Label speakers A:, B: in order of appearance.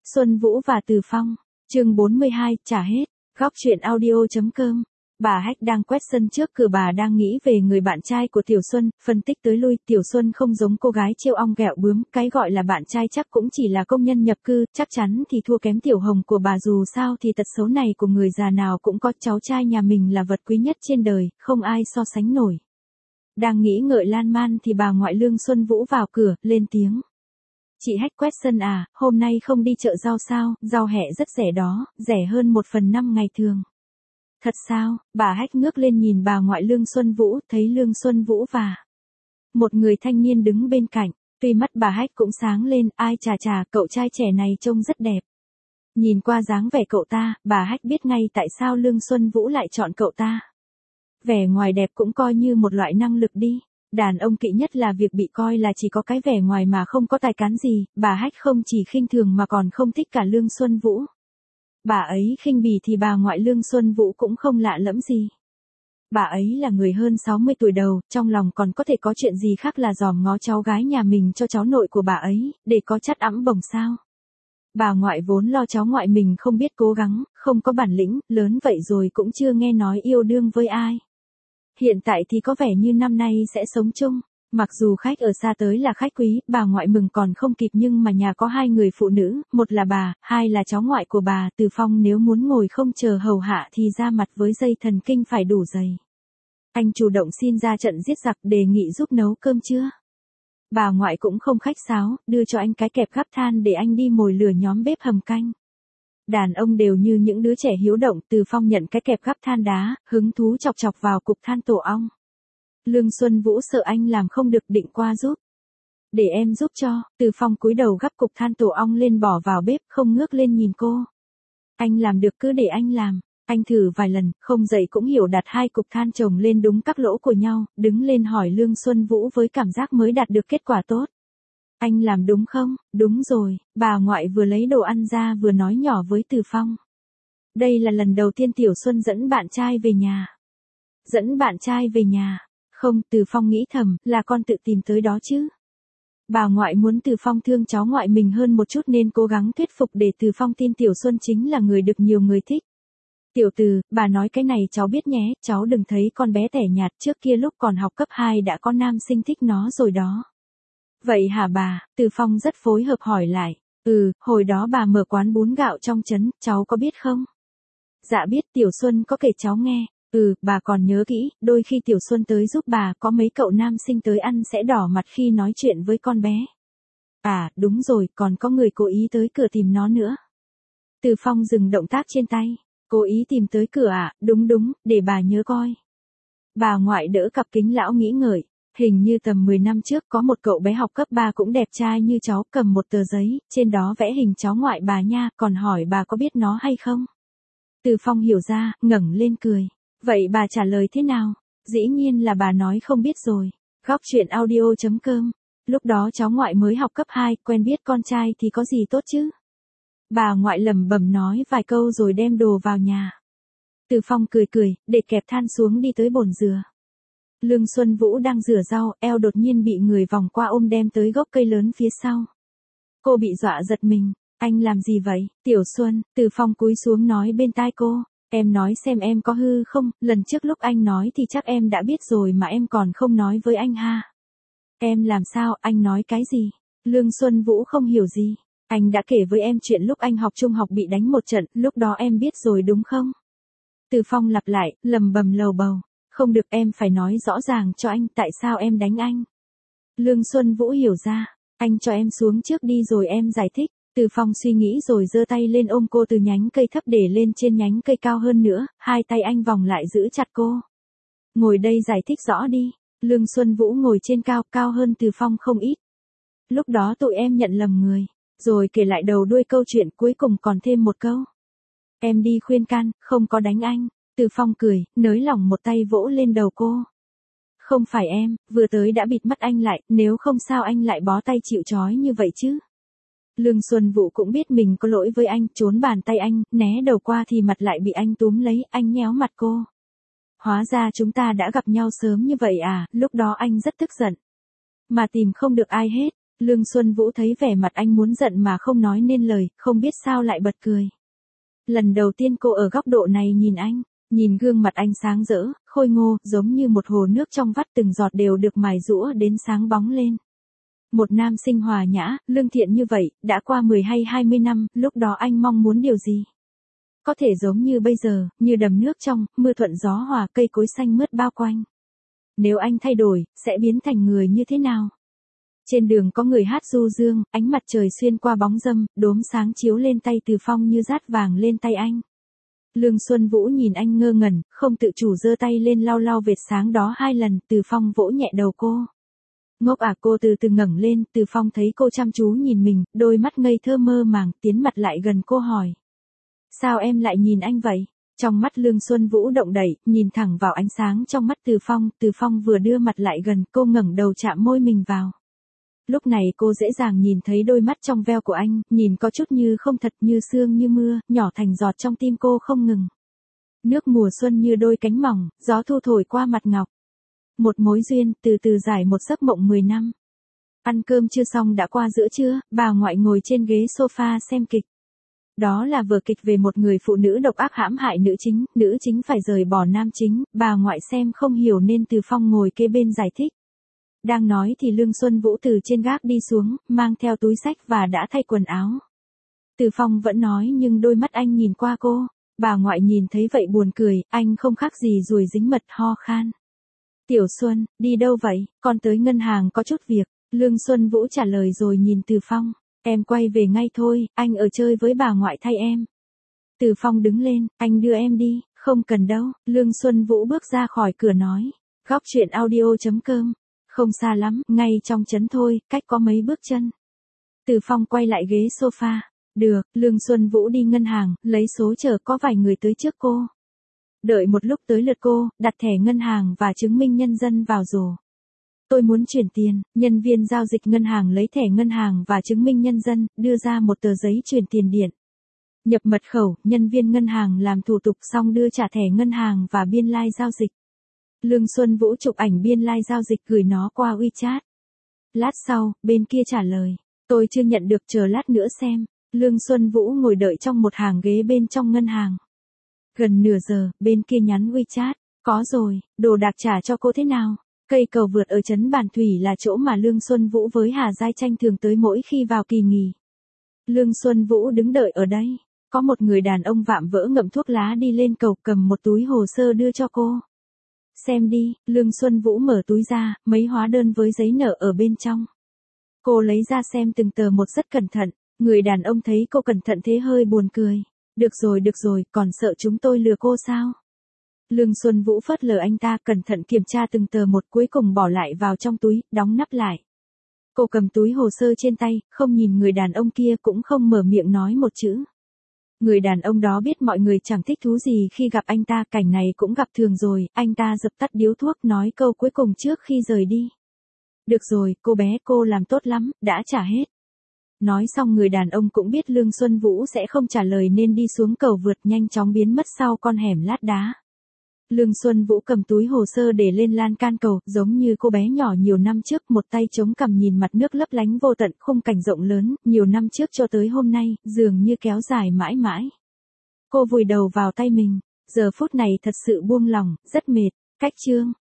A: Xuân Vũ và Từ Phong, chương 42, trả hết, góc truyện audio.com. Bà Hách đang quét sân trước cửa, bà đang nghĩ về người bạn trai của Tiểu Xuân, phân tích tới lui, Tiểu Xuân không giống cô gái trêu ong ghẹo bướm, cái gọi là bạn trai chắc cũng chỉ là công nhân nhập cư, chắc chắn thì thua kém Tiểu Hồng của bà, dù sao thì tật xấu này của người già nào cũng có, cháu trai nhà mình là vật quý nhất trên đời, không ai so sánh nổi. Đang nghĩ ngợi lan man thì bà ngoại Lương Xuân Vũ vào cửa, lên tiếng. Chị Hách quét sân à, hôm nay không đi chợ rau sao, rau hẹ rất rẻ đó, rẻ hơn 1/5 ngày thường. Thật sao? Bà Hách ngước lên nhìn bà ngoại Lương Xuân Vũ, thấy Lương Xuân Vũ và một người thanh niên đứng bên cạnh, tuy mắt bà Hách cũng sáng lên, ai chà, cậu trai trẻ này trông rất đẹp. Nhìn qua dáng vẻ cậu ta, bà Hách biết ngay tại sao Lương Xuân Vũ lại chọn cậu ta. Vẻ ngoài đẹp cũng coi như một loại năng lực đi. Đàn ông kỵ nhất là việc bị coi là chỉ có cái vẻ ngoài mà không có tài cán gì, bà Hách không chỉ khinh thường mà còn không thích cả Lương Xuân Vũ. Bà ấy khinh bỉ thì bà ngoại Lương Xuân Vũ cũng không lạ lẫm gì. Bà ấy là người hơn 60 tuổi đầu, trong lòng còn có thể có chuyện gì khác là dòm ngó cháu gái nhà mình cho cháu nội của bà ấy, để có chắt ẵm bồng sao. Bà ngoại vốn lo cháu ngoại mình không biết cố gắng, không có bản lĩnh, lớn vậy rồi cũng chưa nghe nói yêu đương với ai. Hiện tại thì có vẻ như năm nay sẽ sống chung. Mặc dù khách ở xa tới là khách quý, bà ngoại mừng còn không kịp, nhưng mà nhà có 2 người phụ nữ, một là bà, 2 là cháu ngoại của bà, Từ Phong nếu muốn ngồi không chờ hầu hạ thì ra mặt với dây thần kinh phải đủ dày. Anh chủ động xin ra trận giết giặc, đề nghị giúp nấu cơm trưa. Bà ngoại cũng không khách sáo, đưa cho anh cái kẹp gắp than để anh đi mồi lửa nhóm bếp hầm canh. Đàn ông đều như những đứa trẻ hiếu động, Từ Phong nhận cái kẹp gắp than đá, hứng thú chọc vào cục than tổ ong. Lương Xuân Vũ sợ anh làm không được, định qua giúp. Để em giúp cho, Từ Phong cúi đầu gắp cục than tổ ong lên bỏ vào bếp, không ngước lên nhìn cô. Anh làm được cứ để anh làm. Anh thử vài lần, không dậy cũng hiểu, đặt 2 cục than chồng lên đúng các lỗ của nhau, đứng lên hỏi Lương Xuân Vũ với cảm giác mới đạt được kết quả tốt. Anh làm đúng không? Đúng rồi, bà ngoại vừa lấy đồ ăn ra vừa nói nhỏ với Từ Phong. Đây là lần đầu tiên Tiểu Xuân dẫn bạn trai về nhà. Dẫn bạn trai về nhà? Không, Từ Phong nghĩ thầm, là con tự tìm tới đó chứ. Bà ngoại muốn Từ Phong thương cháu ngoại mình hơn một chút nên cố gắng thuyết phục để Từ Phong tin Tiểu Xuân chính là người được nhiều người thích. Tiểu Từ, bà nói cái này cháu biết nhé, cháu đừng thấy con bé tẻ nhạt, trước kia lúc còn học cấp 2 đã có nam sinh thích nó rồi đó. Vậy hả bà? Từ Phong rất phối hợp hỏi lại. Hồi đó bà mở quán bún gạo trong trấn, cháu có biết không? Dạ biết, Tiểu Xuân có kể cháu nghe. Bà còn nhớ kỹ, đôi khi Tiểu Xuân tới giúp bà, có mấy cậu nam sinh tới ăn sẽ đỏ mặt khi nói chuyện với con bé. À, đúng rồi, còn có người cố ý tới cửa tìm nó nữa. Từ Phong dừng động tác trên tay. Cố ý tìm tới cửa à? Đúng, để bà nhớ coi. Bà ngoại đỡ cặp kính lão nghĩ ngợi. Hình như tầm 10 năm trước có một cậu bé học cấp 3 cũng đẹp trai như cháu, cầm một tờ giấy, trên đó vẽ hình cháu ngoại bà nha, còn hỏi bà có biết nó hay không. Từ Phong hiểu ra, ngẩng lên cười. Vậy bà trả lời thế nào? Dĩ nhiên là bà nói không biết rồi. Góc truyện audio.com. Lúc đó cháu ngoại mới học cấp 2, quen biết con trai thì có gì tốt chứ. Bà ngoại lẩm bẩm nói vài câu rồi đem đồ vào nhà. Từ Phong cười, để kẹp than xuống đi tới bồn dừa. Lương Xuân Vũ đang rửa rau, eo đột nhiên bị người vòng qua ôm đem tới gốc cây lớn phía sau. Cô bị dọa giật mình. Anh làm gì vậy, Tiểu Xuân? Từ Phong cúi xuống nói bên tai cô. Em nói xem em có hư không, lần trước lúc anh nói thì chắc em đã biết rồi mà em còn không nói với anh ha. Em làm sao, anh nói cái gì? Lương Xuân Vũ không hiểu gì. Anh đã kể với em chuyện lúc anh học trung học bị đánh một trận, lúc đó em biết rồi đúng không? Từ Phong lặp lại, lầm bầm lầu bầu. Không được, em phải nói rõ ràng cho anh tại sao em đánh anh. Lương Xuân Vũ hiểu ra. Anh cho em xuống trước đi rồi em giải thích. Từ Phong suy nghĩ rồi giơ tay lên ôm cô từ nhánh cây thấp để lên trên nhánh cây cao hơn nữa, 2 tay anh vòng lại giữ chặt cô. Ngồi đây giải thích rõ đi. Lương Xuân Vũ ngồi trên cao hơn Từ Phong không ít. Lúc đó tụi em nhận lầm người. Rồi kể lại đầu đuôi câu chuyện, cuối cùng còn thêm một câu. Em đi khuyên can, không có đánh anh. Từ Phong cười, nới lỏng một tay vỗ lên đầu cô. Không phải em, vừa tới đã bịt mắt anh lại, nếu không sao anh lại bó tay chịu trói như vậy chứ. Lương Xuân Vũ cũng biết mình có lỗi với anh, trốn bàn tay anh, né đầu qua thì mặt lại bị anh túm lấy, anh nhéo mặt cô. Hóa ra chúng ta đã gặp nhau sớm như vậy à, lúc đó anh rất tức giận. Mà tìm không được ai hết. Lương Xuân Vũ thấy vẻ mặt anh muốn giận mà không nói nên lời, không biết sao lại bật cười. Lần đầu tiên cô ở góc độ này nhìn anh, nhìn gương mặt anh sáng rỡ, khôi ngô, giống như một hồ nước trong vắt từng giọt đều được mài rũa đến sáng bóng lên. Một nam sinh hòa nhã, lương thiện như vậy, đã qua 10 hay 20 năm, lúc đó anh mong muốn điều gì? Có thể giống như bây giờ, như đầm nước trong, mưa thuận gió hòa, cây cối xanh mướt bao quanh. Nếu anh thay đổi, sẽ biến thành người như thế nào? Trên đường có người hát du dương, ánh mặt trời xuyên qua bóng râm, đốm sáng chiếu lên tay Từ Phong như dát vàng lên tay anh. Lương Xuân Vũ nhìn anh ngơ ngẩn, không tự chủ giơ tay lên lau lau vệt sáng đó 2 lần, Từ Phong vỗ nhẹ đầu cô. Ngốc à, cô từ từ ngẩng lên, Từ Phong thấy cô chăm chú nhìn mình, đôi mắt ngây thơ mơ màng, tiến mặt lại gần cô hỏi. Sao em lại nhìn anh vậy? Trong mắt Lương Xuân Vũ động đậy, nhìn thẳng vào ánh sáng trong mắt Từ Phong vừa đưa mặt lại gần, cô ngẩng đầu chạm môi mình vào. Lúc này cô dễ dàng nhìn thấy đôi mắt trong veo của anh, nhìn có chút như không thật, như sương như mưa, nhỏ thành giọt trong tim cô không ngừng. Nước mùa xuân như đôi cánh mỏng, gió thu thổi qua mặt ngọc. Một mối duyên, từ từ giải một giấc mộng 10 năm. Ăn cơm chưa xong đã qua giữa trưa, bà ngoại ngồi trên ghế sofa xem kịch. Đó là vở kịch về một người phụ nữ độc ác hãm hại nữ chính phải rời bỏ nam chính, bà ngoại xem không hiểu nên Từ Phong ngồi kế bên giải thích. Đang nói thì Lương Xuân Vũ từ trên gác đi xuống, mang theo túi xách và đã thay quần áo. Từ Phong vẫn nói nhưng đôi mắt anh nhìn qua cô, bà ngoại nhìn thấy vậy buồn cười, anh không khác gì ruồi dính mật, ho khan. Tiểu Xuân, đi đâu vậy? Con tới ngân hàng có chút việc. Lương Xuân Vũ trả lời rồi nhìn Từ Phong. Em quay về ngay thôi, anh ở chơi với bà ngoại thay em. Từ Phong đứng lên, anh đưa em đi, không cần đâu. Lương Xuân Vũ bước ra khỏi cửa nói. Góc chuyện audio.com. Không xa lắm, ngay trong trấn thôi, cách có mấy bước chân. Từ Phong quay lại ghế sofa. Được, Lương Xuân Vũ đi ngân hàng, lấy số chờ có vài người tới trước cô. Đợi một lúc tới lượt cô, đặt thẻ ngân hàng và chứng minh nhân dân vào rổ. Tôi muốn chuyển tiền, nhân viên giao dịch ngân hàng lấy thẻ ngân hàng và chứng minh nhân dân, đưa ra một tờ giấy chuyển tiền điện. Nhập mật khẩu, nhân viên ngân hàng làm thủ tục xong đưa trả thẻ ngân hàng và biên lai giao dịch. Lương Xuân Vũ chụp ảnh biên lai giao dịch gửi nó qua WeChat. Lát sau, bên kia trả lời. Tôi chưa nhận được, chờ lát nữa xem. Lương Xuân Vũ ngồi đợi trong một hàng ghế bên trong ngân hàng. Gần nửa giờ, bên kia nhắn WeChat. Có rồi, đồ đạc trả cho cô thế nào? Cây cầu vượt ở trấn Bản Thủy là chỗ mà Lương Xuân Vũ với Hà Giai Tranh thường tới mỗi khi vào kỳ nghỉ. Lương Xuân Vũ đứng đợi ở đây. Có một người đàn ông vạm vỡ ngậm thuốc lá đi lên cầu cầm một túi hồ sơ đưa cho cô. Xem đi, Lương Xuân Vũ mở túi ra, mấy hóa đơn với giấy nợ ở bên trong. Cô lấy ra xem từng tờ một rất cẩn thận, người đàn ông thấy cô cẩn thận thế hơi buồn cười. Được rồi, còn sợ chúng tôi lừa cô sao? Lương Xuân Vũ phớt lờ anh ta, cẩn thận kiểm tra từng tờ một, cuối cùng bỏ lại vào trong túi, đóng nắp lại. Cô cầm túi hồ sơ trên tay, không nhìn người đàn ông kia cũng không mở miệng nói một chữ. Người đàn ông đó biết mọi người chẳng thích thú gì khi gặp anh ta, cảnh này cũng gặp thường rồi, anh ta dập tắt điếu thuốc nói câu cuối cùng trước khi rời đi. Được rồi, cô bé, cô làm tốt lắm, đã trả hết. Nói xong người đàn ông cũng biết Lương Xuân Vũ sẽ không trả lời nên đi xuống cầu vượt, nhanh chóng biến mất sau con hẻm lát đá. Lương Xuân Vũ cầm túi hồ sơ để lên lan can cầu, giống như cô bé nhỏ nhiều năm trước, một tay chống cằm nhìn mặt nước lấp lánh vô tận, khung cảnh rộng lớn, nhiều năm trước cho tới hôm nay, dường như kéo dài mãi mãi. Cô vùi đầu vào tay mình, giờ phút này thật sự buông lỏng, rất mệt. Cách chương